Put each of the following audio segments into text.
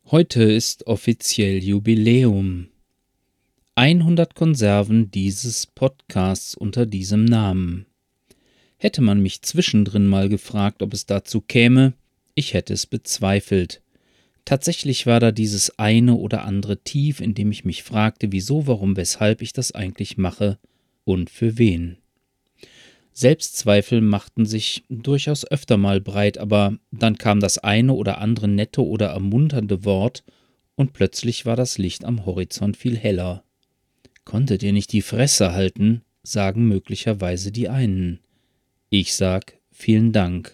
Heute ist offiziell Jubiläum. 100 Konserven dieses Podcasts unter diesem Namen. Hätte man mich zwischendrin mal gefragt, ob es dazu käme, ich hätte es bezweifelt. Tatsächlich war da dieses eine oder andere Tief, in dem ich mich fragte, wieso, warum, weshalb ich das eigentlich mache und für wen. Selbstzweifel machten sich durchaus öfter mal breit, aber dann kam das eine oder andere nette oder ermunternde Wort und plötzlich war das Licht am Horizont viel heller. Konntet ihr nicht die Fresse halten, sagen möglicherweise die einen. Ich sag vielen Dank.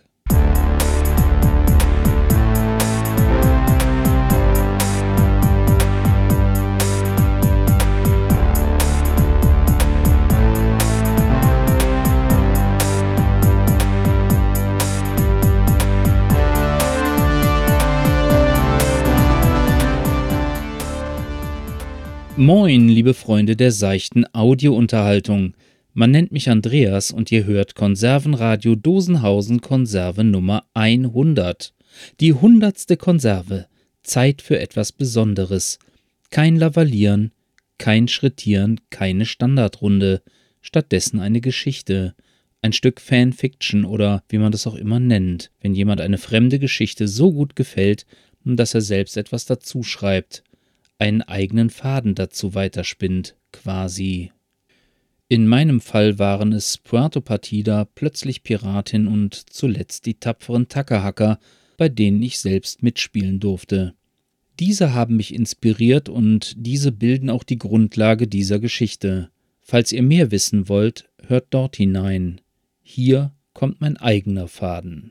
Moin, liebe Freunde der seichten Audiounterhaltung. Man nennt mich Andreas und ihr hört Konservenradio Dosenhausen Konserve Nummer 100. Die 100. Konserve. Zeit für etwas Besonderes. Kein Lavalieren, kein Schrittieren, keine Standardrunde. Stattdessen eine Geschichte. Ein Stück Fanfiction oder wie man das auch immer nennt, wenn jemand eine fremde Geschichte so gut gefällt, dass er selbst etwas dazu schreibt. Einen eigenen Faden dazu weiterspinnt, quasi. In meinem Fall waren es Puerto Partida, plötzlich Piratin und zuletzt die tapferen Tackerhacker, bei denen ich selbst mitspielen durfte. Diese haben mich inspiriert und diese bilden auch die Grundlage dieser Geschichte. Falls ihr mehr wissen wollt, hört dort hinein. Hier kommt mein eigener Faden.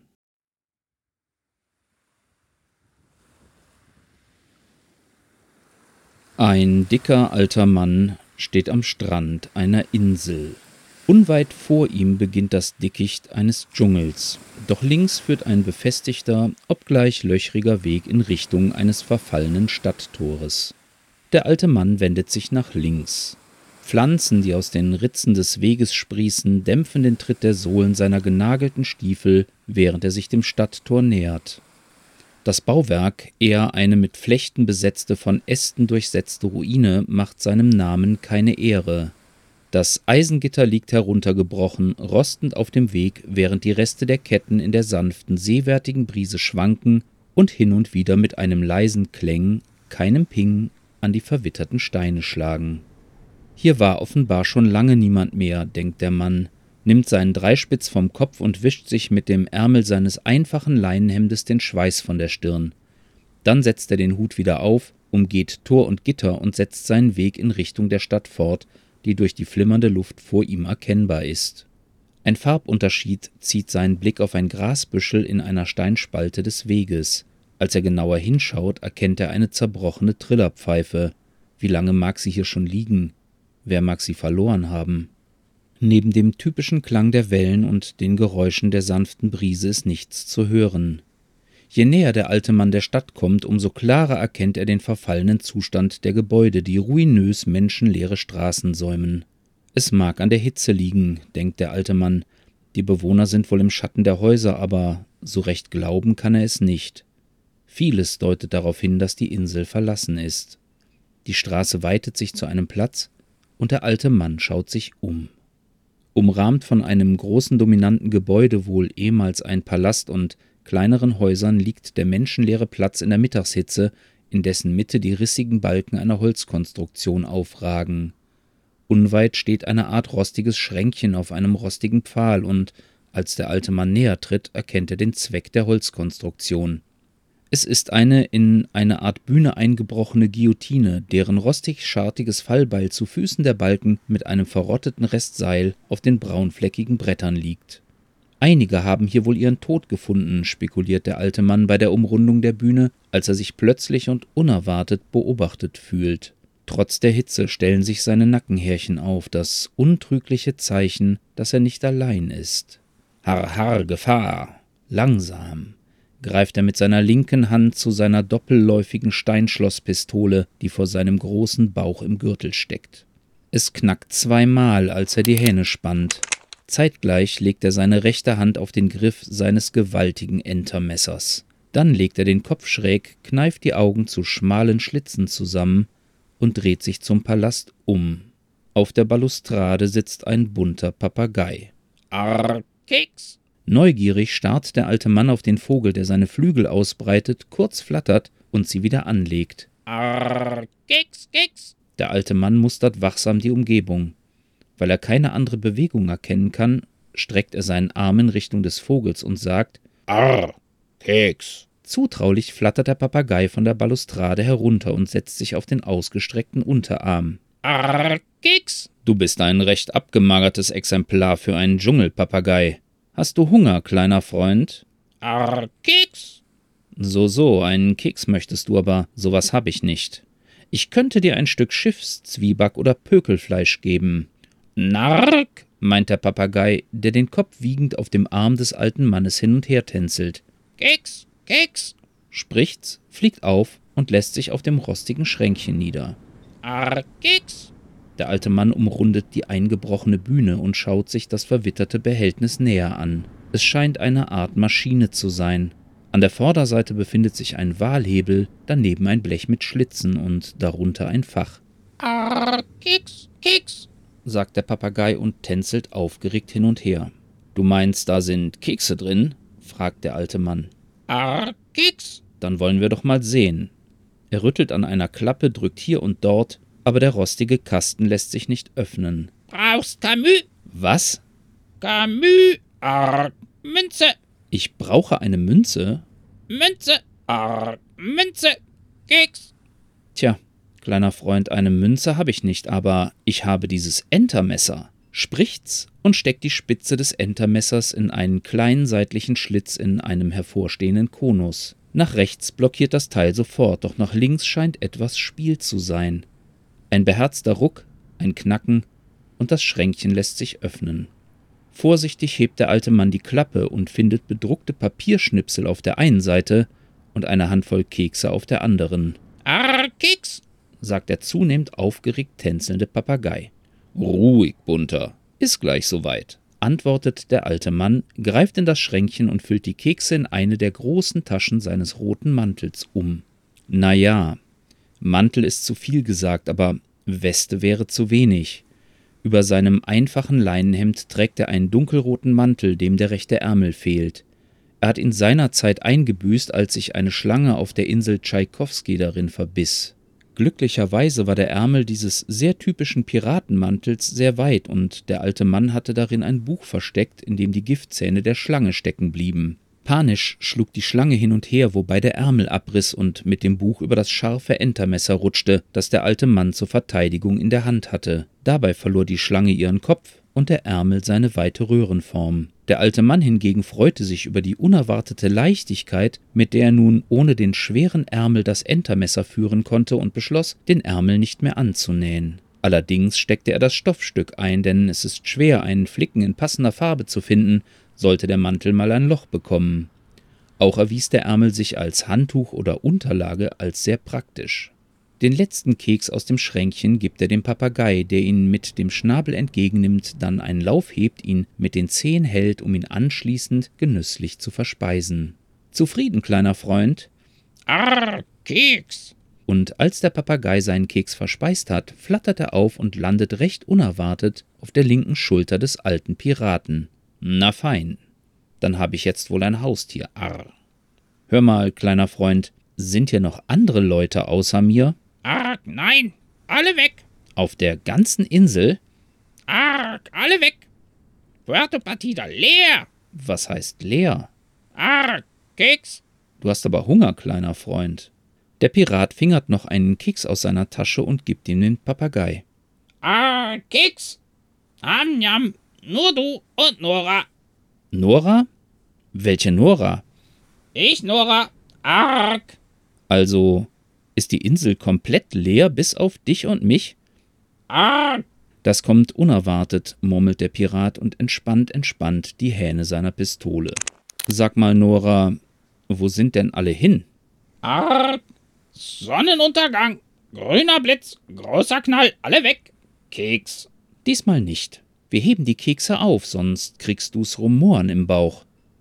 Ein dicker alter Mann steht am Strand einer Insel. Unweit vor ihm beginnt das Dickicht eines Dschungels. Doch links führt ein befestigter, obgleich löchriger Weg in Richtung eines verfallenen Stadttores. Der alte Mann wendet sich nach links. Pflanzen, die aus den Ritzen des Weges sprießen, dämpfen den Tritt der Sohlen seiner genagelten Stiefel, während er sich dem Stadttor nähert. Das Bauwerk, eher eine mit Flechten besetzte, von Ästen durchsetzte Ruine, macht seinem Namen keine Ehre. Das Eisengitter liegt heruntergebrochen, rostend auf dem Weg, während die Reste der Ketten in der sanften, seewärtigen Brise schwanken und hin und wieder mit einem leisen Kläng, keinem Ping, an die verwitterten Steine schlagen. Hier war offenbar schon lange niemand mehr, denkt der Mann, nimmt seinen Dreispitz vom Kopf und wischt sich mit dem Ärmel seines einfachen Leinenhemdes den Schweiß von der Stirn. Dann setzt er den Hut wieder auf, umgeht Tor und Gitter und setzt seinen Weg in Richtung der Stadt fort, die durch die flimmernde Luft vor ihm erkennbar ist. Ein Farbunterschied zieht seinen Blick auf ein Grasbüschel in einer Steinspalte des Weges. Als er genauer hinschaut, erkennt er eine zerbrochene Trillerpfeife. Wie lange mag sie hier schon liegen? Wer mag sie verloren haben? Neben dem typischen Klang der Wellen und den Geräuschen der sanften Brise ist nichts zu hören. Je näher der alte Mann der Stadt kommt, umso klarer erkennt er den verfallenen Zustand der Gebäude, die ruinös menschenleere Straßen säumen. Es mag an der Hitze liegen, denkt der alte Mann. Die Bewohner sind wohl im Schatten der Häuser, aber so recht glauben kann er es nicht. Vieles deutet darauf hin, dass die Insel verlassen ist. Die Straße weitet sich zu einem Platz und der alte Mann schaut sich um. Umrahmt von einem großen dominanten Gebäude, wohl ehemals ein Palast, und kleineren Häusern liegt der menschenleere Platz in der Mittagshitze, in dessen Mitte die rissigen Balken einer Holzkonstruktion aufragen. Unweit steht eine Art rostiges Schränkchen auf einem rostigen Pfahl und, als der alte Mann näher tritt, erkennt er den Zweck der Holzkonstruktion. Es ist eine in eine Art Bühne eingebrochene Guillotine, deren rostig-schartiges Fallbeil zu Füßen der Balken mit einem verrotteten Restseil auf den braunfleckigen Brettern liegt. Einige haben hier wohl ihren Tod gefunden, spekuliert der alte Mann bei der Umrundung der Bühne, als er sich plötzlich und unerwartet beobachtet fühlt. Trotz der Hitze stellen sich seine Nackenhärchen auf, das untrügliche Zeichen, dass er nicht allein ist. Har, har, Gefahr! Langsam greift er mit seiner linken Hand zu seiner doppelläufigen Steinschlosspistole, die vor seinem großen Bauch im Gürtel steckt. Es knackt zweimal, als er die Hähne spannt. Zeitgleich legt er seine rechte Hand auf den Griff seines gewaltigen Entermessers. Dann legt er den Kopf schräg, kneift die Augen zu schmalen Schlitzen zusammen und dreht sich zum Palast um. Auf der Balustrade sitzt ein bunter Papagei. Arr, Keks. Neugierig starrt der alte Mann auf den Vogel, der seine Flügel ausbreitet, kurz flattert und sie wieder anlegt. Arr, Keks, Keks. Der alte Mann mustert wachsam die Umgebung. Weil er keine andere Bewegung erkennen kann, streckt er seinen Arm in Richtung des Vogels und sagt: Arr, Keks. Zutraulich flattert der Papagei von der Balustrade herunter und setzt sich auf den ausgestreckten Unterarm. Arr, Keks. Du bist ein recht abgemagertes Exemplar für einen Dschungelpapagei. Hast du Hunger, kleiner Freund? Arr, Keks. So, einen Keks möchtest du, aber sowas hab ich nicht. Ich könnte dir ein Stück Schiffszwieback oder Pökelfleisch geben. Nark, meint der Papagei, der den Kopf wiegend auf dem Arm des alten Mannes hin und her tänzelt. Keks, Keks. Spricht's, fliegt auf und lässt sich auf dem rostigen Schränkchen nieder. Arr, Keks. Der alte Mann umrundet die eingebrochene Bühne und schaut sich das verwitterte Behältnis näher an. Es scheint eine Art Maschine zu sein. An der Vorderseite befindet sich ein Wahlhebel, daneben ein Blech mit Schlitzen und darunter ein Fach. Arr, Keks, Keks. Sagt der Papagei und tänzelt aufgeregt hin und her. Du meinst, da sind Kekse drin? Fragt der alte Mann. Arr, Keks. Dann wollen wir doch mal sehen. Er rüttelt an einer Klappe, drückt hier und dort, aber der rostige Kasten lässt sich nicht öffnen. Brauchst Camus? Was? Camus. Arr, Münze. Ich brauche eine Münze? Münze. Arr, Münze. Keks. Tja, kleiner Freund, eine Münze habe ich nicht, aber ich habe dieses Entermesser. Spricht's und steckt die Spitze des Entermessers in einen kleinen seitlichen Schlitz in einem hervorstehenden Konus. Nach rechts blockiert das Teil sofort, doch nach links scheint etwas Spiel zu sein. Ein beherzter Ruck, ein Knacken und das Schränkchen lässt sich öffnen. Vorsichtig hebt der alte Mann die Klappe und findet bedruckte Papierschnipsel auf der einen Seite und eine Handvoll Kekse auf der anderen. Arr, Keks. Sagt der zunehmend aufgeregt tänzelnde Papagei. Ruhig, Bunter, ist gleich soweit, antwortet der alte Mann, greift in das Schränkchen und füllt die Kekse in eine der großen Taschen seines roten Mantels um. Naja, Mantel ist zu viel gesagt, aber Weste wäre zu wenig. Über seinem einfachen Leinenhemd trägt er einen dunkelroten Mantel, dem der rechte Ärmel fehlt. Er hat ihn seinerzeit eingebüßt, als sich eine Schlange auf der Insel Tschaikowski darin verbiss. Glücklicherweise war der Ärmel dieses sehr typischen Piratenmantels sehr weit und der alte Mann hatte darin ein Buch versteckt, in dem die Giftzähne der Schlange stecken blieben. Panisch schlug die Schlange hin und her, wobei der Ärmel abriss und mit dem Buch über das scharfe Entermesser rutschte, das der alte Mann zur Verteidigung in der Hand hatte. Dabei verlor die Schlange ihren Kopf und der Ärmel seine weite Röhrenform. Der alte Mann hingegen freute sich über die unerwartete Leichtigkeit, mit der er nun ohne den schweren Ärmel das Entermesser führen konnte und beschloss, den Ärmel nicht mehr anzunähen. Allerdings steckte er das Stoffstück ein, denn es ist schwer, einen Flicken in passender Farbe zu finden, sollte der Mantel mal ein Loch bekommen. Auch erwies der Ärmel sich als Handtuch oder Unterlage als sehr praktisch. Den letzten Keks aus dem Schränkchen gibt er dem Papagei, der ihn mit dem Schnabel entgegennimmt, dann einen Lauf hebt, ihn mit den Zehen hält, um ihn anschließend genüsslich zu verspeisen. Zufrieden, kleiner Freund? Arr, Keks. Und als der Papagei seinen Keks verspeist hat, flattert er auf und landet recht unerwartet auf der linken Schulter des alten Piraten. Na fein, dann habe ich jetzt wohl ein Haustier, arr. Hör mal, kleiner Freund, sind hier noch andere Leute außer mir? Arg, nein, alle weg. Auf der ganzen Insel? Arg, alle weg. Puerto Partida, leer. Was heißt leer? Arg, Keks. Du hast aber Hunger, kleiner Freund. Der Pirat fingert noch einen Keks aus seiner Tasche und gibt ihm den Papagei. Arg, Keks. Njam, nur du und Nora. Nora? Welche Nora? Ich, Nora. Arg. Also, ist die Insel komplett leer bis auf dich und mich? Arg. Das kommt unerwartet, murmelt der Pirat und entspannt die Hähne seiner Pistole. Sag mal, Nora, wo sind denn alle hin? Arg. Sonnenuntergang. Grüner Blitz. Großer Knall. Alle weg. Keks. Diesmal nicht. Wir heben die Kekse auf, sonst kriegst du's Rumoren im Bauch.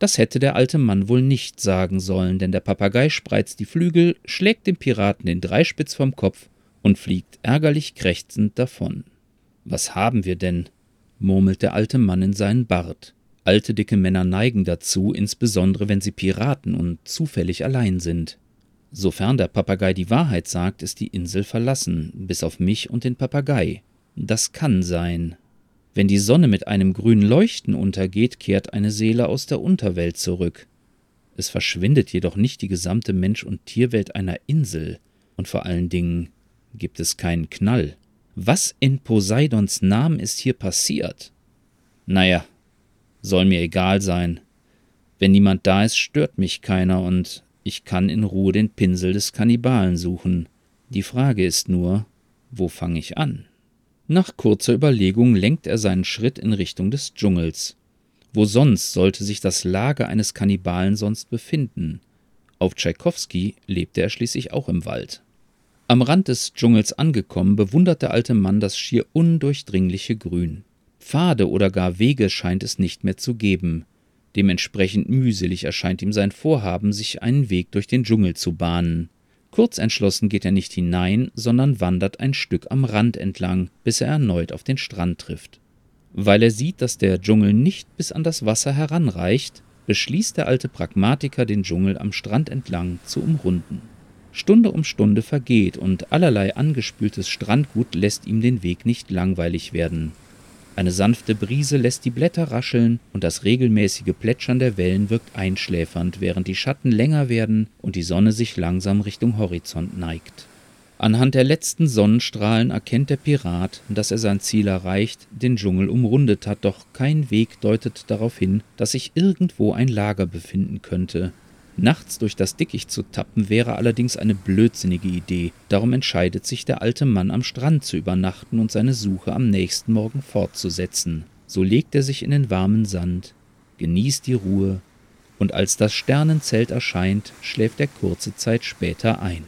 Das hätte der alte Mann wohl nicht sagen sollen, denn der Papagei spreizt die Flügel, schlägt dem Piraten den Dreispitz vom Kopf und fliegt ärgerlich krächzend davon. »Was haben wir denn?« murmelt der alte Mann in seinen Bart. Alte, dicke Männer neigen dazu, insbesondere wenn sie Piraten und zufällig allein sind. Sofern der Papagei die Wahrheit sagt, ist die Insel verlassen, bis auf mich und den Papagei. Das kann sein. Wenn die Sonne mit einem grünen Leuchten untergeht, kehrt eine Seele aus der Unterwelt zurück. Es verschwindet jedoch nicht die gesamte Mensch- und Tierwelt einer Insel. Und vor allen Dingen gibt es keinen Knall. Was in Poseidons Namen ist hier passiert? Naja, soll mir egal sein. Wenn niemand da ist, stört mich keiner und ich kann in Ruhe den Pinsel des Kannibalen suchen. Die Frage ist nur, wo fange ich an? Nach kurzer Überlegung lenkt er seinen Schritt in Richtung des Dschungels. Wo sonst sollte sich das Lager eines Kannibalen sonst befinden? Auf Tschaikowski lebte er schließlich auch im Wald. Am Rand des Dschungels angekommen, bewundert der alte Mann das schier undurchdringliche Grün. Pfade oder gar Wege scheint es nicht mehr zu geben. Dementsprechend mühselig erscheint ihm sein Vorhaben, sich einen Weg durch den Dschungel zu bahnen. Kurzentschlossen geht er nicht hinein, sondern wandert ein Stück am Rand entlang, bis er erneut auf den Strand trifft. Weil er sieht, dass der Dschungel nicht bis an das Wasser heranreicht, beschließt der alte Pragmatiker, den Dschungel am Strand entlang zu umrunden. Stunde um Stunde vergeht und allerlei angespültes Strandgut lässt ihm den Weg nicht langweilig werden. Eine sanfte Brise lässt die Blätter rascheln und das regelmäßige Plätschern der Wellen wirkt einschläfernd, während die Schatten länger werden und die Sonne sich langsam Richtung Horizont neigt. Anhand der letzten Sonnenstrahlen erkennt der Pirat, dass er sein Ziel erreicht, den Dschungel umrundet hat, doch kein Weg deutet darauf hin, dass sich irgendwo ein Lager befinden könnte. Nachts durch das Dickicht zu tappen wäre allerdings eine blödsinnige Idee, darum entscheidet sich der alte Mann am Strand zu übernachten und seine Suche am nächsten Morgen fortzusetzen. So legt er sich in den warmen Sand, genießt die Ruhe und als das Sternenzelt erscheint, schläft er kurze Zeit später ein.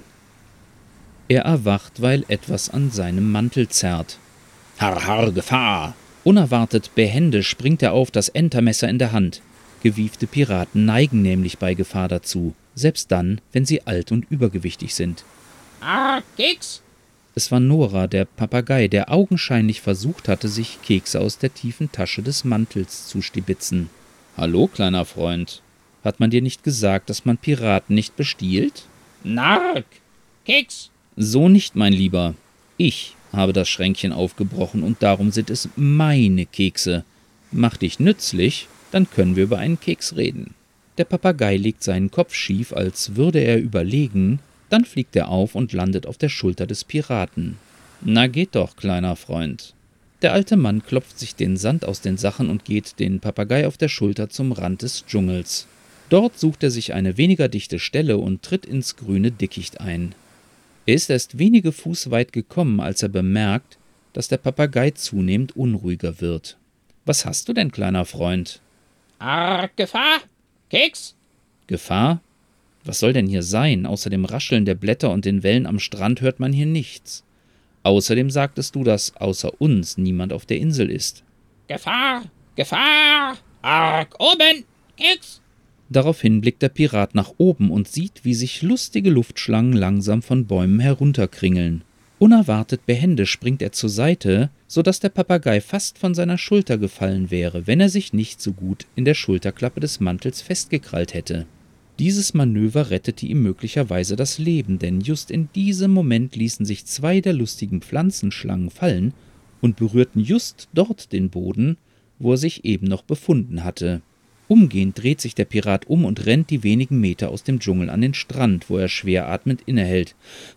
Er erwacht, weil etwas an seinem Mantel zerrt. Har, har, Gefahr! Unerwartet behende springt er auf, das Entermesser in der Hand. Gewiefte Piraten neigen nämlich bei Gefahr dazu, selbst dann, wenn sie alt und übergewichtig sind. Keks! Es war Nora, der Papagei, der augenscheinlich versucht hatte, sich Kekse aus der tiefen Tasche des Mantels zu stibitzen. »Hallo, kleiner Freund. Hat man dir nicht gesagt, dass man Piraten nicht bestiehlt?« Nark! Keks! »So nicht, mein Lieber. Ich habe das Schränkchen aufgebrochen und darum sind es meine Kekse. Mach dich nützlich, dann können wir über einen Keks reden.« Der Papagei legt seinen Kopf schief, als würde er überlegen, dann fliegt er auf und landet auf der Schulter des Piraten. »Na geht doch, kleiner Freund.« Der alte Mann klopft sich den Sand aus den Sachen und geht den Papagei auf der Schulter zum Rand des Dschungels. Dort sucht er sich eine weniger dichte Stelle und tritt ins grüne Dickicht ein. Er ist erst wenige Fuß weit gekommen, als er bemerkt, dass der Papagei zunehmend unruhiger wird. »Was hast du denn, kleiner Freund?« Gefahr! Keks! »Gefahr? Was soll denn hier sein? Außer dem Rascheln der Blätter und den Wellen am Strand hört man hier nichts. Außerdem sagtest du, dass außer uns niemand auf der Insel ist.« Gefahr! Gefahr! Oben! Keks! Daraufhin blickt der Pirat nach oben und sieht, wie sich lustige Luftschlangen langsam von Bäumen herunterkringeln. Unerwartet behende springt er zur Seite, sodass der Papagei fast von seiner Schulter gefallen wäre, wenn er sich nicht so gut in der Schulterklappe des Mantels festgekrallt hätte. Dieses Manöver rettete ihm möglicherweise das Leben, denn just in diesem Moment ließen sich zwei der lustigen Pflanzenschlangen fallen und berührten just dort den Boden, wo er sich eben noch befunden hatte. Umgehend dreht sich der Pirat um und rennt die wenigen Meter aus dem Dschungel an den Strand, wo er schwer atmend innehält.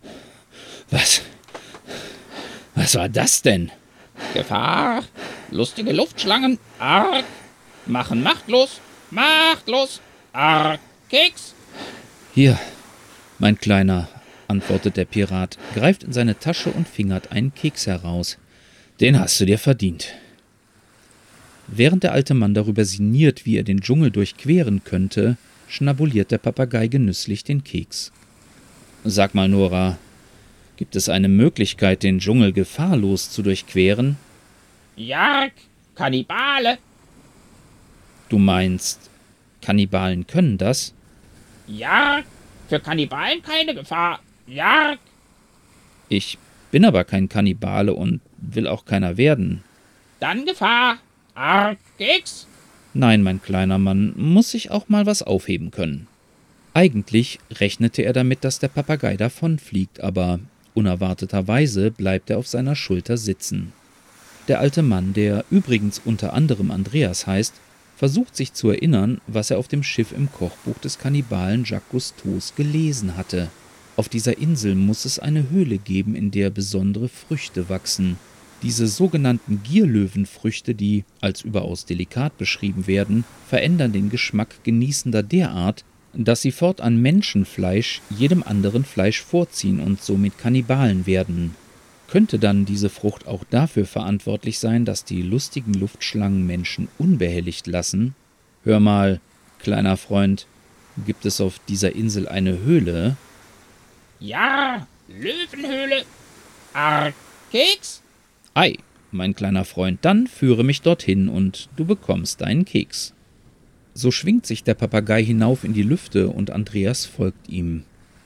Was war das denn? Gefahr! Lustige Luftschlangen! Machen machtlos! Machtlos! Keks! »Hier, mein Kleiner«, antwortet der Pirat, greift in seine Tasche und fingert einen Keks heraus. »Den hast du dir verdient.« Während der alte Mann darüber sinniert, wie er den Dschungel durchqueren könnte, schnabuliert der Papagei genüsslich den Keks. »Sag mal, Nora, gibt es eine Möglichkeit, den Dschungel gefahrlos zu durchqueren?« Jark! Kannibale! »Du meinst, Kannibalen können das? Jark, für Kannibalen keine Gefahr. Jark. Ich bin aber kein Kannibale und will auch keiner werden. Dann Gefahr. Arg, Keks. Nein, mein kleiner Mann, muss sich auch mal was aufheben können. Eigentlich rechnete er damit, dass der Papagei davonfliegt, aber unerwarteterweise bleibt er auf seiner Schulter sitzen. Der alte Mann, der übrigens unter anderem Andreas heißt, versucht sich zu erinnern, was er auf dem Schiff im Kochbuch des Kannibalen Jacques Cousteaus gelesen hatte. Auf dieser Insel muss es eine Höhle geben, in der besondere Früchte wachsen. Diese sogenannten Gierlöwenfrüchte, die als überaus delikat beschrieben werden, verändern den Geschmack Genießender derart, dass sie fortan Menschenfleisch jedem anderen Fleisch vorziehen und somit Kannibalen werden. Könnte dann diese Frucht auch dafür verantwortlich sein, dass die lustigen Luftschlangen Menschen unbehelligt lassen? Hör mal, kleiner Freund, gibt es auf dieser Insel eine Höhle? Ja, Löwenhöhle. Arg, Keks. Ei, mein kleiner Freund, dann führe mich dorthin und du bekommst deinen Keks. So schwingt sich der Papagei hinauf in die Lüfte und Andreas folgt ihm.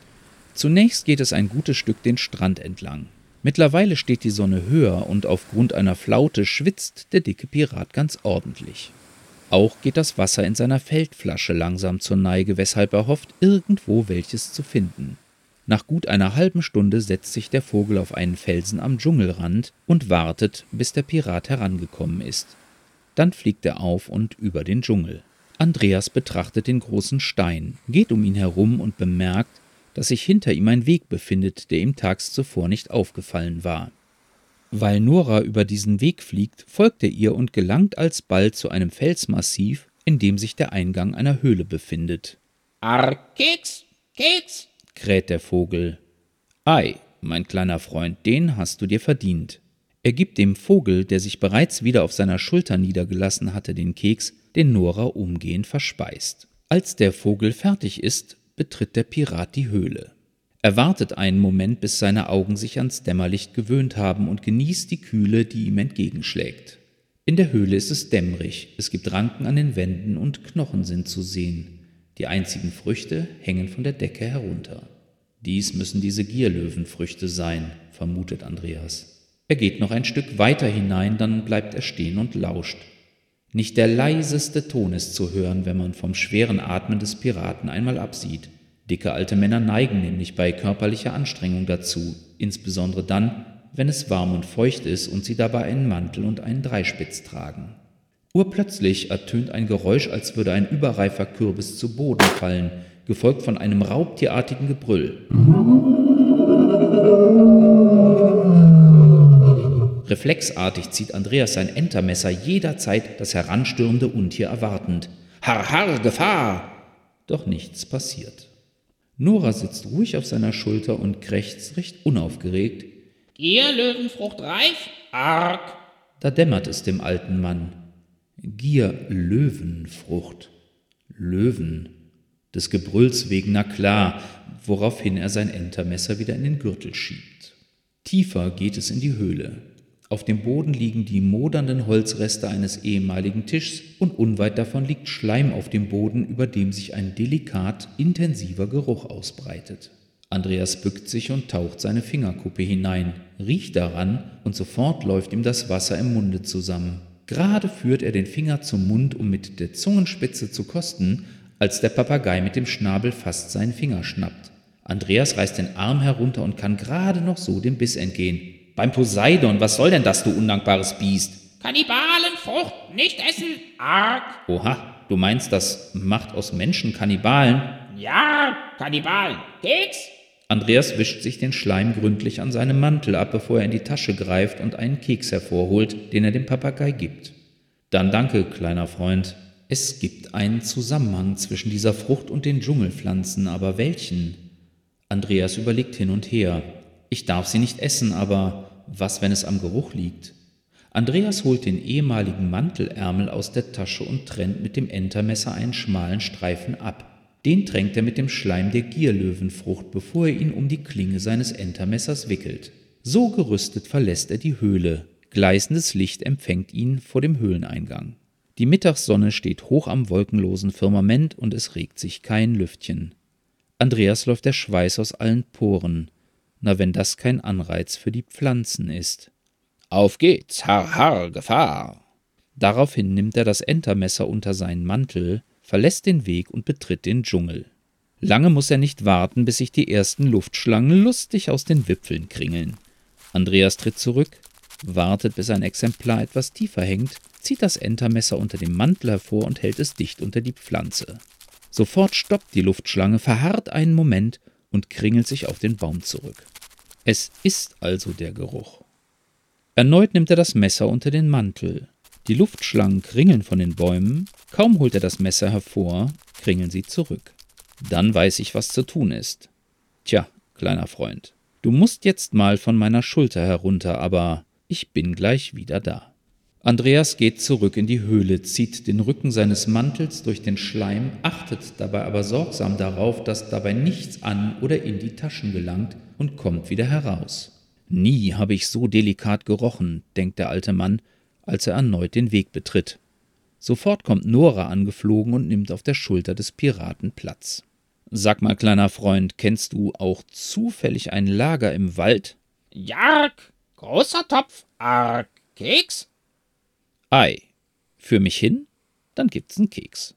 Zunächst geht es ein gutes Stück den Strand entlang. Mittlerweile steht die Sonne höher und aufgrund einer Flaute schwitzt der dicke Pirat ganz ordentlich. Auch geht das Wasser in seiner Feldflasche langsam zur Neige, weshalb er hofft, irgendwo welches zu finden. Nach gut einer halben Stunde setzt sich der Vogel auf einen Felsen am Dschungelrand und wartet, bis der Pirat herangekommen ist. Dann fliegt er auf und über den Dschungel. Andreas betrachtet den großen Stein, geht um ihn herum und bemerkt, dass sich hinter ihm ein Weg befindet, der ihm tags zuvor nicht aufgefallen war. Weil Nora über diesen Weg fliegt, folgt er ihr und gelangt alsbald zu einem Felsmassiv, in dem sich der Eingang einer Höhle befindet. Arg, Keks, Keks. Kräht der Vogel. Ei, mein kleiner Freund, den hast du dir verdient. Er gibt dem Vogel, der sich bereits wieder auf seiner Schulter niedergelassen hatte, den Keks, den Nora umgehend verspeist. Als der Vogel fertig ist, betritt der Pirat die Höhle. Er wartet einen Moment, bis seine Augen sich ans Dämmerlicht gewöhnt haben und genießt die Kühle, die ihm entgegenschlägt. In der Höhle ist es dämmerig, es gibt Ranken an den Wänden und Knochen sind zu sehen. Die einzigen Früchte hängen von der Decke herunter. Dies müssen diese Gierlöwenfrüchte sein, vermutet Andreas. Er geht noch ein Stück weiter hinein, dann bleibt er stehen und lauscht. Nicht der leiseste Ton ist zu hören, wenn man vom schweren Atmen des Piraten einmal absieht. Dicke alte Männer neigen nämlich bei körperlicher Anstrengung dazu, insbesondere dann, wenn es warm und feucht ist und sie dabei einen Mantel und einen Dreispitz tragen. Urplötzlich ertönt ein Geräusch, als würde ein überreifer Kürbis zu Boden fallen, gefolgt von einem raubtierartigen Gebrüll. Reflexartig zieht Andreas sein Entermesser, jederzeit das heranstürmende Untier erwartend. Har, har, Gefahr! Doch nichts passiert. Nora sitzt ruhig auf seiner Schulter und krächzt recht unaufgeregt. Gierlöwenfrucht reif. Arg. Da dämmert es dem alten Mann. Gierlöwenfrucht. Löwen. Des Gebrülls wegen, na klar, woraufhin er sein Entermesser wieder in den Gürtel schiebt. Tiefer geht es in die Höhle. Auf dem Boden liegen die modernden Holzreste eines ehemaligen Tischs und unweit davon liegt Schleim auf dem Boden, über dem sich ein delikat intensiver Geruch ausbreitet. Andreas bückt sich und taucht seine Fingerkuppe hinein, riecht daran und sofort läuft ihm das Wasser im Munde zusammen. Gerade führt er den Finger zum Mund, um mit der Zungenspitze zu kosten, als der Papagei mit dem Schnabel fast seinen Finger schnappt. Andreas reißt den Arm herunter und kann gerade noch so dem Biss entgehen. Beim Poseidon, was soll denn das, du undankbares Biest? Kannibalenfrucht, nicht essen. Arg. Oha, du meinst, das macht aus Menschen Kannibalen? Ja, Kannibalen. Keks. Andreas wischt sich den Schleim gründlich an seinem Mantel ab, bevor er in die Tasche greift und einen Keks hervorholt, den er dem Papagei gibt. Dann danke, kleiner Freund. Es gibt einen Zusammenhang zwischen dieser Frucht und den Dschungelpflanzen, aber welchen? Andreas überlegt hin und her. Ich darf sie nicht essen, aber was, wenn es am Geruch liegt? Andreas holt den ehemaligen Mantelärmel aus der Tasche und trennt mit dem Entermesser einen schmalen Streifen ab. Den tränkt er mit dem Schleim der Gierlöwenfrucht, bevor er ihn um die Klinge seines Entermessers wickelt. So gerüstet verlässt er die Höhle. Gleißendes Licht empfängt ihn vor dem Höhleneingang. Die Mittagssonne steht hoch am wolkenlosen Firmament und es regt sich kein Lüftchen. Andreas läuft der Schweiß aus allen Poren. Na, wenn das kein Anreiz für die Pflanzen ist. Auf geht's, Har, Har, Gefahr! Daraufhin nimmt er das Entermesser unter seinen Mantel, verlässt den Weg und betritt den Dschungel. Lange muss er nicht warten, bis sich die ersten Luftschlangen lustig aus den Wipfeln kringeln. Andreas tritt zurück, wartet, bis ein Exemplar etwas tiefer hängt, zieht das Entermesser unter dem Mantel hervor und hält es dicht unter die Pflanze. Sofort stoppt die Luftschlange, verharrt einen Moment und kringelt sich auf den Baum zurück. Es ist also der Geruch. Erneut nimmt er das Messer unter den Mantel. Die Luftschlangen kringeln von den Bäumen, kaum holt er das Messer hervor, kringeln sie zurück. Dann weiß ich, was zu tun ist. Tja, kleiner Freund, du musst jetzt mal von meiner Schulter herunter, aber ich bin gleich wieder da. Andreas geht zurück in die Höhle, zieht den Rücken seines Mantels durch den Schleim, achtet dabei aber sorgsam darauf, dass dabei nichts an oder in die Taschen gelangt und kommt wieder heraus. Nie habe ich so delikat gerochen, denkt der alte Mann, als er erneut den Weg betritt. Sofort kommt Nora angeflogen und nimmt auf der Schulter des Piraten Platz. Sag mal, kleiner Freund, kennst du auch zufällig ein Lager im Wald? Jark, großer Topf, Arg, Keks? Ei, für mich hin? Dann gibt's 'n Keks.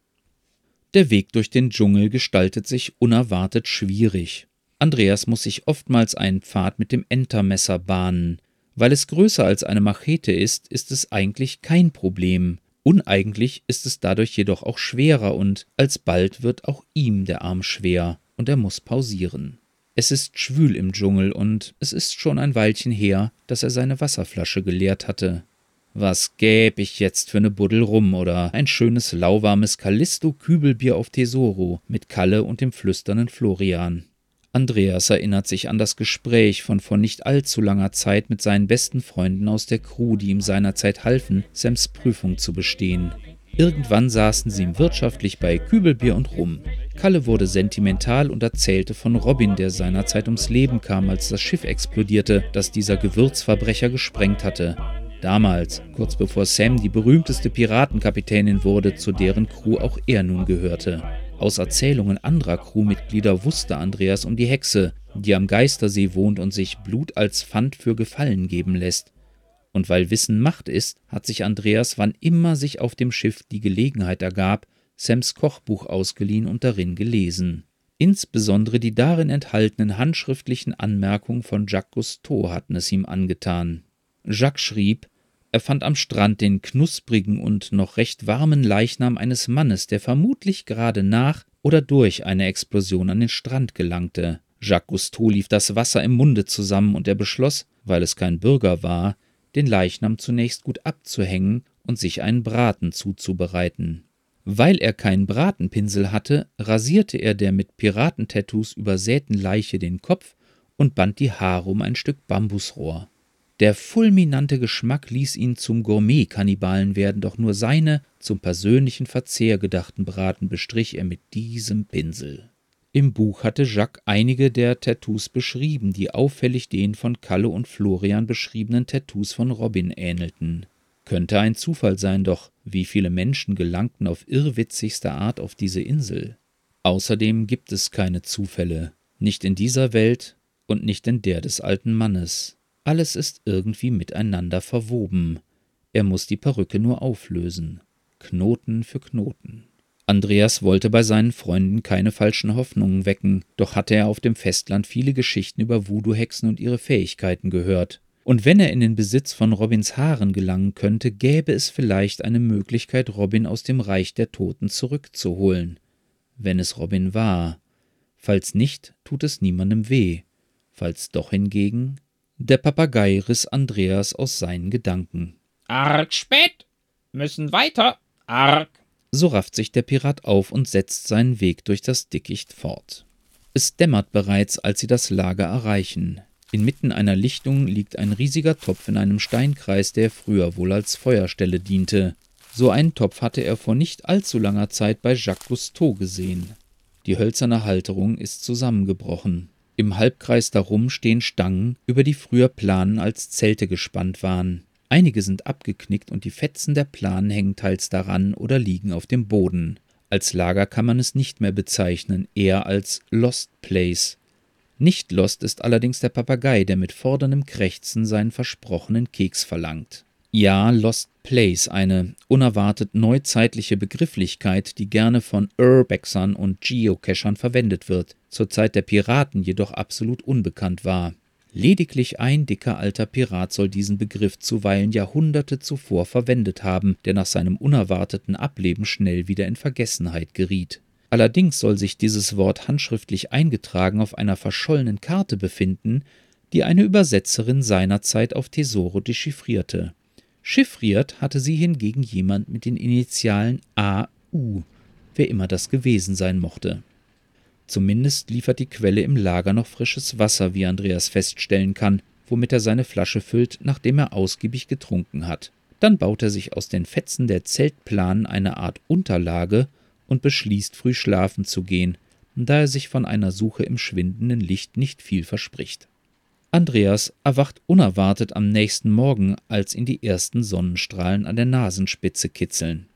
Der Weg durch den Dschungel gestaltet sich unerwartet schwierig. Andreas muss sich oftmals einen Pfad mit dem Entermesser bahnen. Weil es größer als eine Machete ist, ist es eigentlich kein Problem. Uneigentlich ist es dadurch jedoch auch schwerer und alsbald wird auch ihm der Arm schwer und er muss pausieren. Es ist schwül im Dschungel und es ist schon ein Weilchen her, dass er seine Wasserflasche geleert hatte. Was gäb ich jetzt für 'ne Buddel Rum oder ein schönes lauwarmes Callisto-Kübelbier auf Tesoro mit Kalle und dem flüsternden Florian. Andreas erinnert sich an das Gespräch von vor nicht allzu langer Zeit mit seinen besten Freunden aus der Crew, die ihm seinerzeit halfen, Sams Prüfung zu bestehen. Irgendwann saßen sie ihm wirtschaftlich bei Kübelbier und Rum. Kalle wurde sentimental und erzählte von Robin, der seinerzeit ums Leben kam, als das Schiff explodierte, das dieser Gewürzverbrecher gesprengt hatte. Damals, kurz bevor Sam die berühmteste Piratenkapitänin wurde, zu deren Crew auch er nun gehörte. Aus Erzählungen anderer Crewmitglieder wusste Andreas um die Hexe, die am Geistersee wohnt und sich Blut als Pfand für Gefallen geben lässt. Und weil Wissen Macht ist, hat sich Andreas, wann immer sich auf dem Schiff die Gelegenheit ergab, Sams Kochbuch ausgeliehen und darin gelesen. Insbesondere die darin enthaltenen handschriftlichen Anmerkungen von Jacques Cousteau hatten es ihm angetan. Jacques schrieb, er fand am Strand den knusprigen und noch recht warmen Leichnam eines Mannes, der vermutlich gerade nach oder durch eine Explosion an den Strand gelangte. Jacques Cousteau lief das Wasser im Munde zusammen und er beschloss, weil es kein Bürger war, den Leichnam zunächst gut abzuhängen und sich einen Braten zuzubereiten. Weil er keinen Bratenpinsel hatte, rasierte er der mit Piratentattoos übersäten Leiche den Kopf und band die Haare um ein Stück Bambusrohr. Der fulminante Geschmack ließ ihn zum Gourmet-Kannibalen werden, doch nur seine zum persönlichen Verzehr gedachten Braten bestrich er mit diesem Pinsel. Im Buch hatte Jacques einige der Tattoos beschrieben, die auffällig den von Kalle und Florian beschriebenen Tattoos von Robin ähnelten. Könnte ein Zufall sein, doch wie viele Menschen gelangten auf irrwitzigste Art auf diese Insel? Außerdem gibt es keine Zufälle, nicht in dieser Welt und nicht in der des alten Mannes. Alles ist irgendwie miteinander verwoben. Er muss die Perücke nur auflösen. Knoten für Knoten. Andreas wollte bei seinen Freunden keine falschen Hoffnungen wecken, doch hatte er auf dem Festland viele Geschichten über Voodoo-Hexen und ihre Fähigkeiten gehört. Und wenn er in den Besitz von Robins Haaren gelangen könnte, gäbe es vielleicht eine Möglichkeit, Robin aus dem Reich der Toten zurückzuholen. Wenn es Robin war. Falls nicht, tut es niemandem weh. Falls doch hingegen... Der Papagei riss Andreas aus seinen Gedanken. Arg spät, müssen weiter, arg. So rafft sich der Pirat auf und setzt seinen Weg durch das Dickicht fort. Es dämmert bereits, als sie das Lager erreichen. Inmitten einer Lichtung liegt ein riesiger Topf in einem Steinkreis, der früher wohl als Feuerstelle diente. So einen Topf hatte er vor nicht allzu langer Zeit bei Jacques Cousteau gesehen. Die hölzerne Halterung ist zusammengebrochen. Im Halbkreis darum stehen Stangen, über die früher Planen als Zelte gespannt waren. Einige sind abgeknickt und die Fetzen der Planen hängen teils daran oder liegen auf dem Boden. Als Lager kann man es nicht mehr bezeichnen, eher als Lost Place. Nicht lost ist allerdings der Papagei, der mit forderndem Krächzen seinen versprochenen Keks verlangt. Ja, Lost Place, eine unerwartet neuzeitliche Begrifflichkeit, die gerne von Urbexern und Geocachern verwendet wird, zur Zeit der Piraten jedoch absolut unbekannt war. Lediglich ein dicker alter Pirat soll diesen Begriff zuweilen Jahrhunderte zuvor verwendet haben, der nach seinem unerwarteten Ableben schnell wieder in Vergessenheit geriet. Allerdings soll sich dieses Wort handschriftlich eingetragen auf einer verschollenen Karte befinden, die eine Übersetzerin seinerzeit auf Tesoro dechiffrierte. Chiffriert hatte sie hingegen jemand mit den Initialen AU, wer immer das gewesen sein mochte. Zumindest liefert die Quelle im Lager noch frisches Wasser, wie Andreas feststellen kann, womit er seine Flasche füllt, nachdem er ausgiebig getrunken hat. Dann baut er sich aus den Fetzen der Zeltplanen eine Art Unterlage und beschließt, früh schlafen zu gehen, da er sich von einer Suche im schwindenden Licht nicht viel verspricht. Andreas erwacht unerwartet am nächsten Morgen, als ihn die ersten Sonnenstrahlen an der Nasenspitze kitzeln.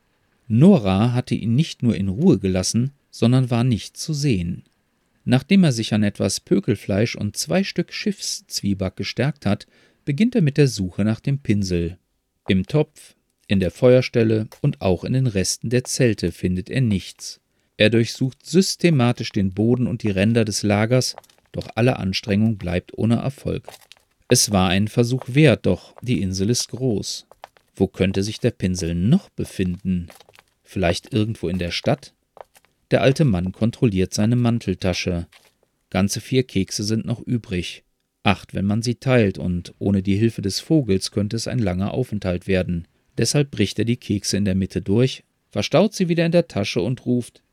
Nora hatte ihn nicht nur in Ruhe gelassen, sondern war nicht zu sehen. Nachdem er sich an etwas Pökelfleisch und 2 Stück Schiffszwieback gestärkt hat, beginnt er mit der Suche nach dem Pinsel. Im Topf, in der Feuerstelle und auch in den Resten der Zelte findet er nichts. Er durchsucht systematisch den Boden und die Ränder des Lagers, doch alle Anstrengung bleibt ohne Erfolg. Es war ein Versuch wert, doch die Insel ist groß. Wo könnte sich der Pinsel noch befinden? Vielleicht irgendwo in der Stadt? Der alte Mann kontrolliert seine Manteltasche. Ganze 4 Kekse sind noch übrig. 8, wenn man sie teilt, und ohne die Hilfe des Vogels könnte es ein langer Aufenthalt werden. Deshalb bricht er die Kekse in der Mitte durch, verstaut sie wieder in der Tasche und ruft: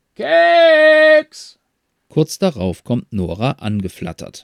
Keks! Kurz darauf kommt Nora angeflattert.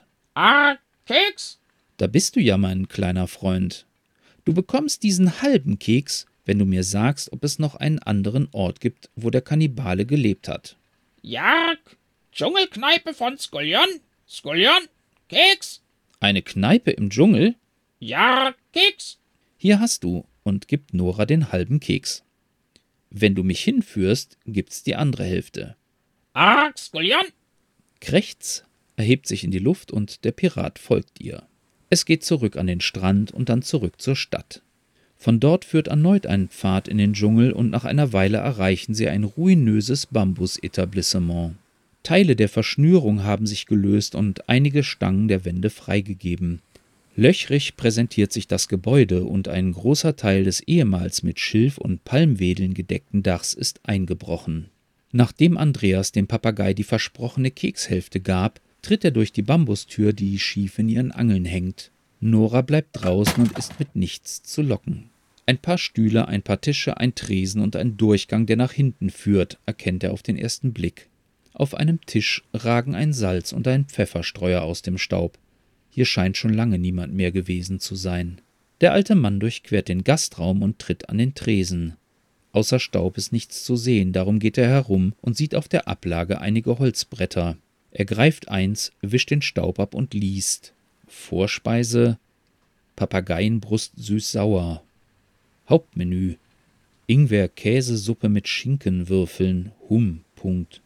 Keks? Da bist du ja, mein kleiner Freund. Du bekommst diesen halben Keks, wenn du mir sagst, ob es noch einen anderen Ort gibt, wo der Kannibale gelebt hat. Ja, Dschungelkneipe von Skullion? Skullion? Keks? Eine Kneipe im Dschungel? Ja, Keks? Hier hast du, und gibt Nora den halben Keks. Wenn du mich hinführst, gibt's die andere Hälfte. Skullion? Krächz erhebt sich in die Luft und der Pirat folgt ihr. Es geht zurück an den Strand und dann zurück zur Stadt. Von dort führt erneut ein Pfad in den Dschungel und nach einer Weile erreichen sie ein ruinöses Bambusetablissement. Teile der Verschnürung haben sich gelöst und einige Stangen der Wände freigegeben. Löchrig präsentiert sich das Gebäude und ein großer Teil des ehemals mit Schilf und Palmwedeln gedeckten Dachs ist eingebrochen. Nachdem Andreas dem Papagei die versprochene Kekshälfte gab, tritt er durch die Bambustür, die schief in ihren Angeln hängt. Nora bleibt draußen und ist mit nichts zu locken. Ein paar Stühle, ein paar Tische, ein Tresen und ein Durchgang, der nach hinten führt, erkennt er auf den ersten Blick. Auf einem Tisch ragen ein Salz und ein Pfefferstreuer aus dem Staub. Hier scheint schon lange niemand mehr gewesen zu sein. Der alte Mann durchquert den Gastraum und tritt an den Tresen. Außer Staub ist nichts zu sehen, darum geht er herum und sieht auf der Ablage einige Holzbretter. Er greift eins, wischt den Staub ab und liest. Vorspeise: Papageienbrust süß-sauer. Hauptmenü: Ingwer-Käsesuppe mit Schinkenwürfeln. Punkt.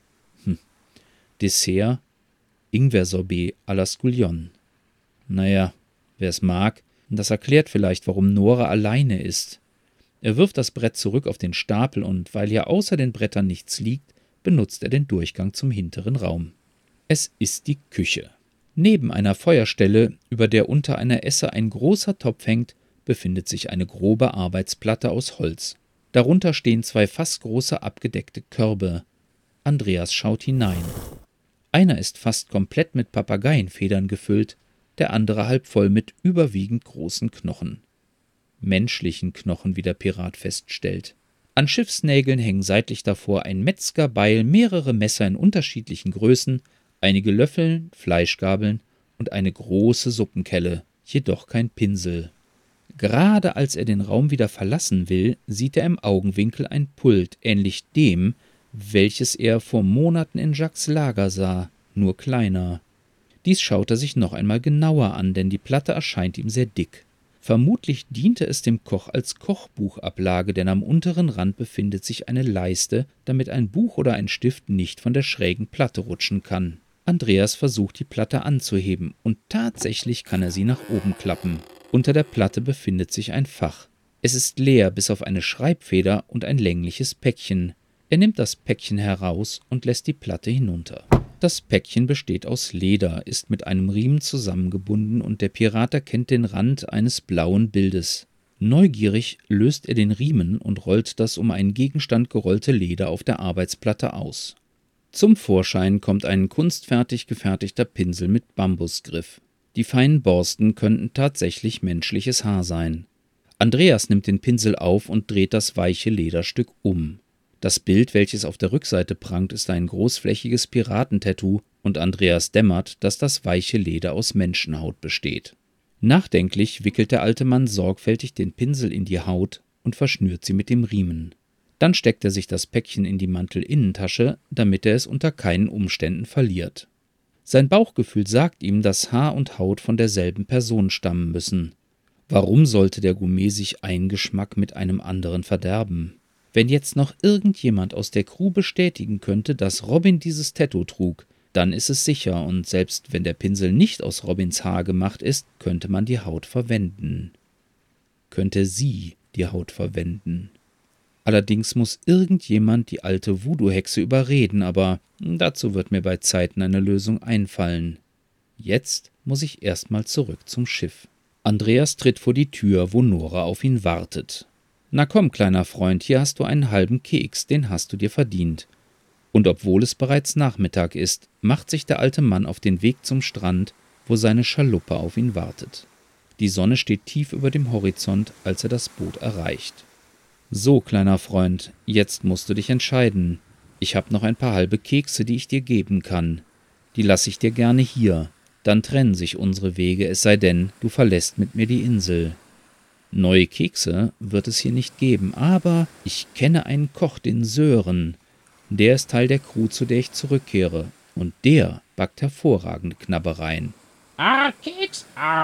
Dessert: Ingwer-Sorbet à la Skullion. Naja, wer's mag, das erklärt vielleicht, warum Nora alleine ist. Er wirft das Brett zurück auf den Stapel und weil hier außer den Brettern nichts liegt, benutzt er den Durchgang zum hinteren Raum. Es ist die Küche. Neben einer Feuerstelle, über der unter einer Esse ein großer Topf hängt, befindet sich eine grobe Arbeitsplatte aus Holz. Darunter stehen 2 fassgroße abgedeckte Körbe. Andreas schaut hinein. Einer ist fast komplett mit Papageienfedern gefüllt, der andere halb voll mit überwiegend großen Knochen. Menschlichen Knochen, wie der Pirat feststellt. An Schiffsnägeln hängen seitlich davor ein Metzgerbeil, mehrere Messer in unterschiedlichen Größen, einige Löffel, Fleischgabeln und eine große Suppenkelle, jedoch kein Pinsel. Gerade als er den Raum wieder verlassen will, sieht er im Augenwinkel ein Pult, ähnlich dem, welches er vor Monaten in Jacques' Lager sah, nur kleiner. Dies schaut er sich noch einmal genauer an, denn die Platte erscheint ihm sehr dick. Vermutlich diente es dem Koch als Kochbuchablage, denn am unteren Rand befindet sich eine Leiste, damit ein Buch oder ein Stift nicht von der schrägen Platte rutschen kann. Andreas versucht, die Platte anzuheben, und tatsächlich kann er sie nach oben klappen. Unter der Platte befindet sich ein Fach. Es ist leer bis auf eine Schreibfeder und ein längliches Päckchen. Er nimmt das Päckchen heraus und lässt die Platte hinunter. Das Päckchen besteht aus Leder, ist mit einem Riemen zusammengebunden und der Pirat erkennt den Rand eines blauen Bildes. Neugierig löst er den Riemen und rollt das um einen Gegenstand gerollte Leder auf der Arbeitsplatte aus. Zum Vorschein kommt ein kunstfertig gefertigter Pinsel mit Bambusgriff. Die feinen Borsten könnten tatsächlich menschliches Haar sein. Andreas nimmt den Pinsel auf und dreht das weiche Lederstück um. Das Bild, welches auf der Rückseite prangt, ist ein großflächiges Piratentattoo und Andreas dämmert, dass das weiche Leder aus Menschenhaut besteht. Nachdenklich wickelt der alte Mann sorgfältig den Pinsel in die Haut und verschnürt sie mit dem Riemen. Dann steckt er sich das Päckchen in die Mantelinnentasche, damit er es unter keinen Umständen verliert. Sein Bauchgefühl sagt ihm, dass Haar und Haut von derselben Person stammen müssen. Warum sollte der Gourmet sich einen Geschmack mit einem anderen verderben? Wenn jetzt noch irgendjemand aus der Crew bestätigen könnte, dass Robin dieses Tattoo trug, dann ist es sicher, und selbst wenn der Pinsel nicht aus Robins Haar gemacht ist, könnte man die Haut verwenden. Könnte sie die Haut verwenden. Allerdings muss irgendjemand die alte Voodoo-Hexe überreden, aber dazu wird mir bei Zeiten eine Lösung einfallen. Jetzt muss ich erstmal zurück zum Schiff. Andreas tritt vor die Tür, wo Nora auf ihn wartet. »Na komm, kleiner Freund, hier hast du einen halben Keks, den hast du dir verdient.« Und obwohl es bereits Nachmittag ist, macht sich der alte Mann auf den Weg zum Strand, wo seine Schaluppe auf ihn wartet. Die Sonne steht tief über dem Horizont, als er das Boot erreicht. »So, kleiner Freund, jetzt musst du dich entscheiden. Ich habe noch ein paar halbe Kekse, die ich dir geben kann. Die lasse ich dir gerne hier. Dann trennen sich unsere Wege, es sei denn, du verlässt mit mir die Insel. Neue Kekse wird es hier nicht geben, aber ich kenne einen Koch, den Sören. Der ist Teil der Crew, zu der ich zurückkehre, und der backt hervorragende Knabbereien.« Keks,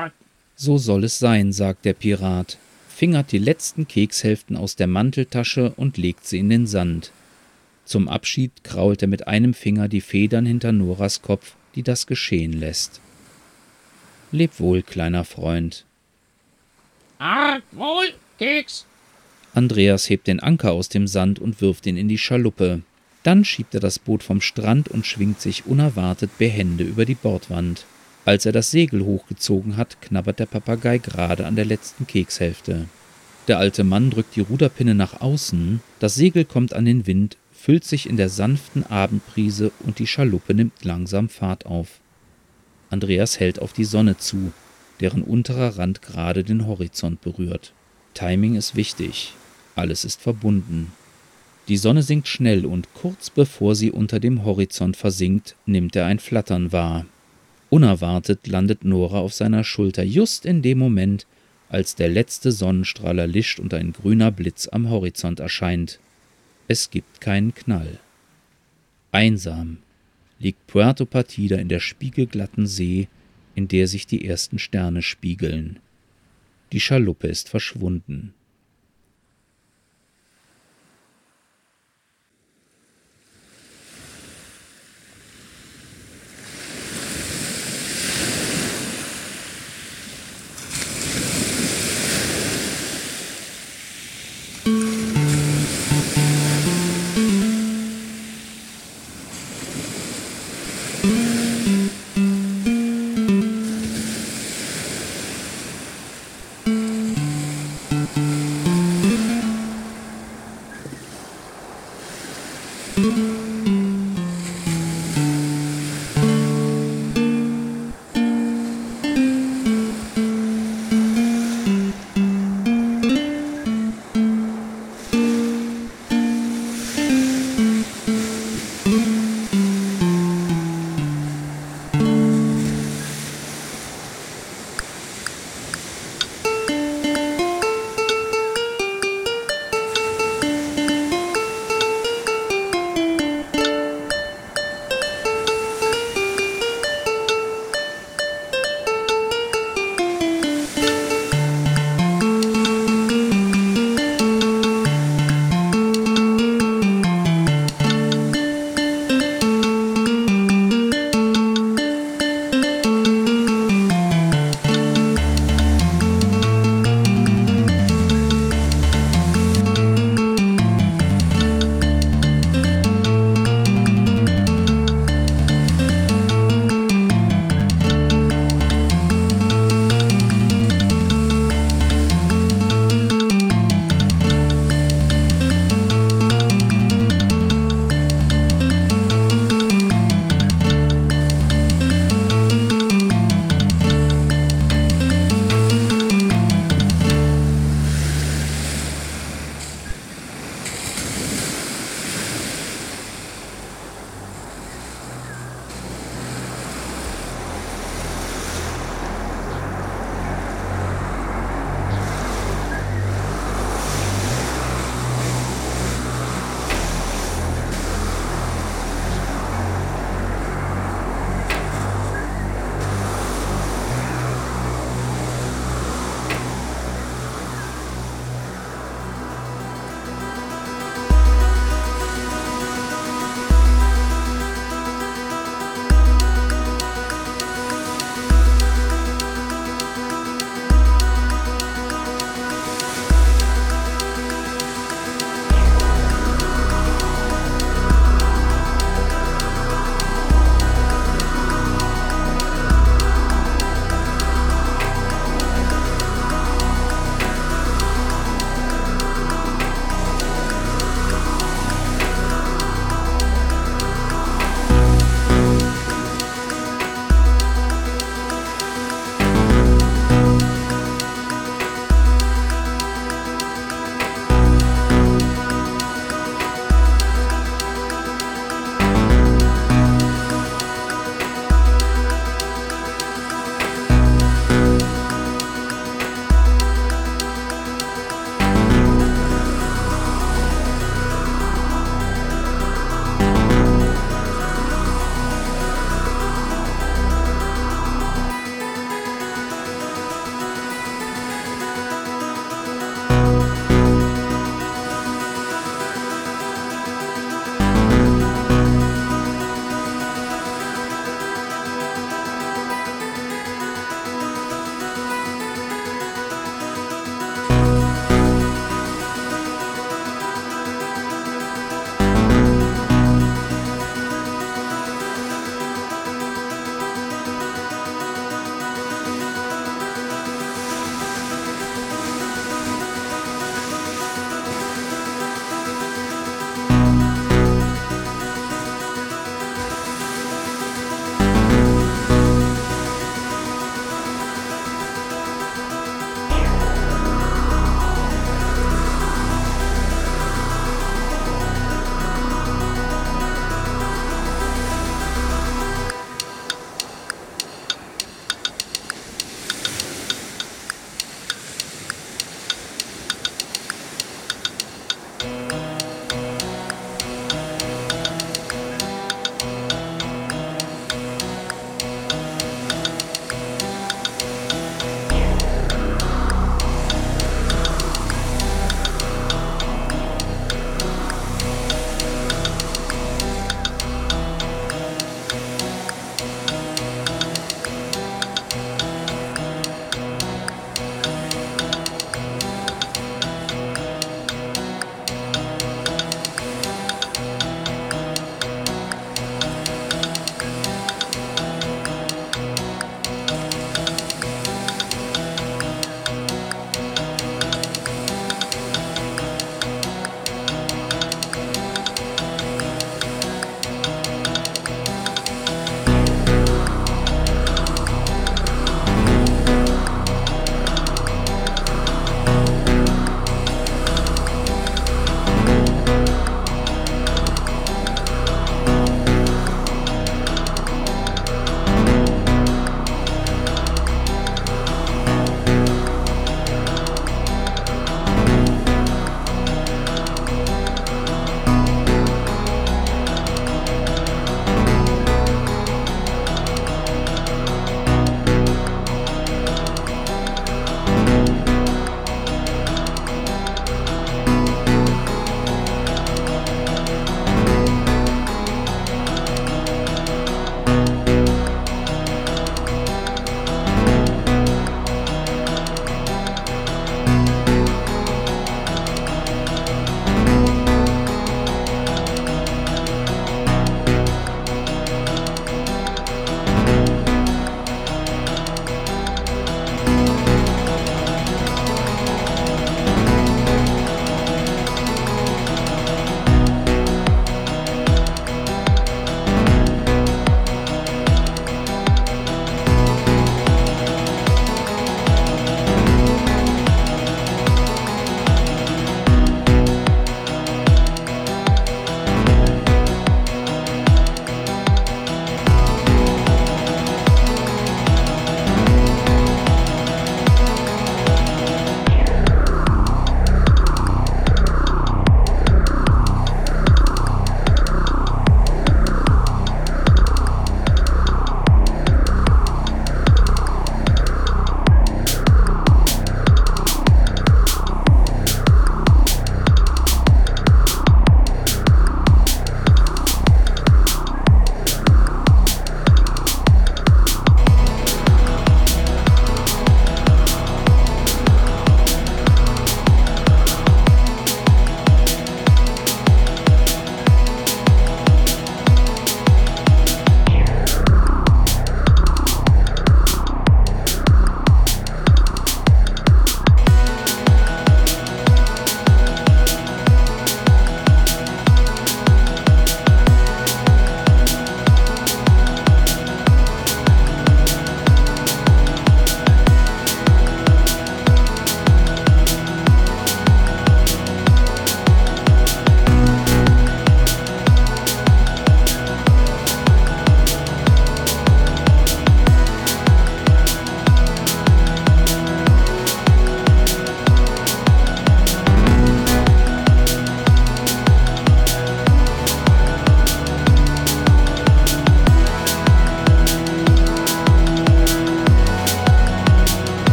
»So soll es sein«, sagt der Pirat, fingert die letzten Kekshälften aus der Manteltasche und legt sie in den Sand. Zum Abschied krault er mit einem Finger die Federn hinter Noras Kopf, die das geschehen lässt. »Leb wohl, kleiner Freund.« wohl, Keks. Andreas hebt den Anker aus dem Sand und wirft ihn in die Schaluppe. Dann schiebt er das Boot vom Strand und schwingt sich unerwartet behende über die Bordwand. Als er das Segel hochgezogen hat, knabbert der Papagei gerade an der letzten Kekshälfte. Der alte Mann drückt die Ruderpinne nach außen, das Segel kommt an den Wind, füllt sich in der sanften Abendbrise und die Schaluppe nimmt langsam Fahrt auf. Andreas hält auf die Sonne zu, deren unterer Rand gerade den Horizont berührt. Timing ist wichtig, alles ist verbunden. Die Sonne sinkt schnell und kurz bevor sie unter dem Horizont versinkt, nimmt er ein Flattern wahr. Unerwartet landet Nora auf seiner Schulter, just in dem Moment, als der letzte Sonnenstrahl erlischt und ein grüner Blitz am Horizont erscheint. Es gibt keinen Knall. Einsam liegt Puerto Partida in der spiegelglatten See, in der sich die ersten Sterne spiegeln. Die Schaluppe ist verschwunden.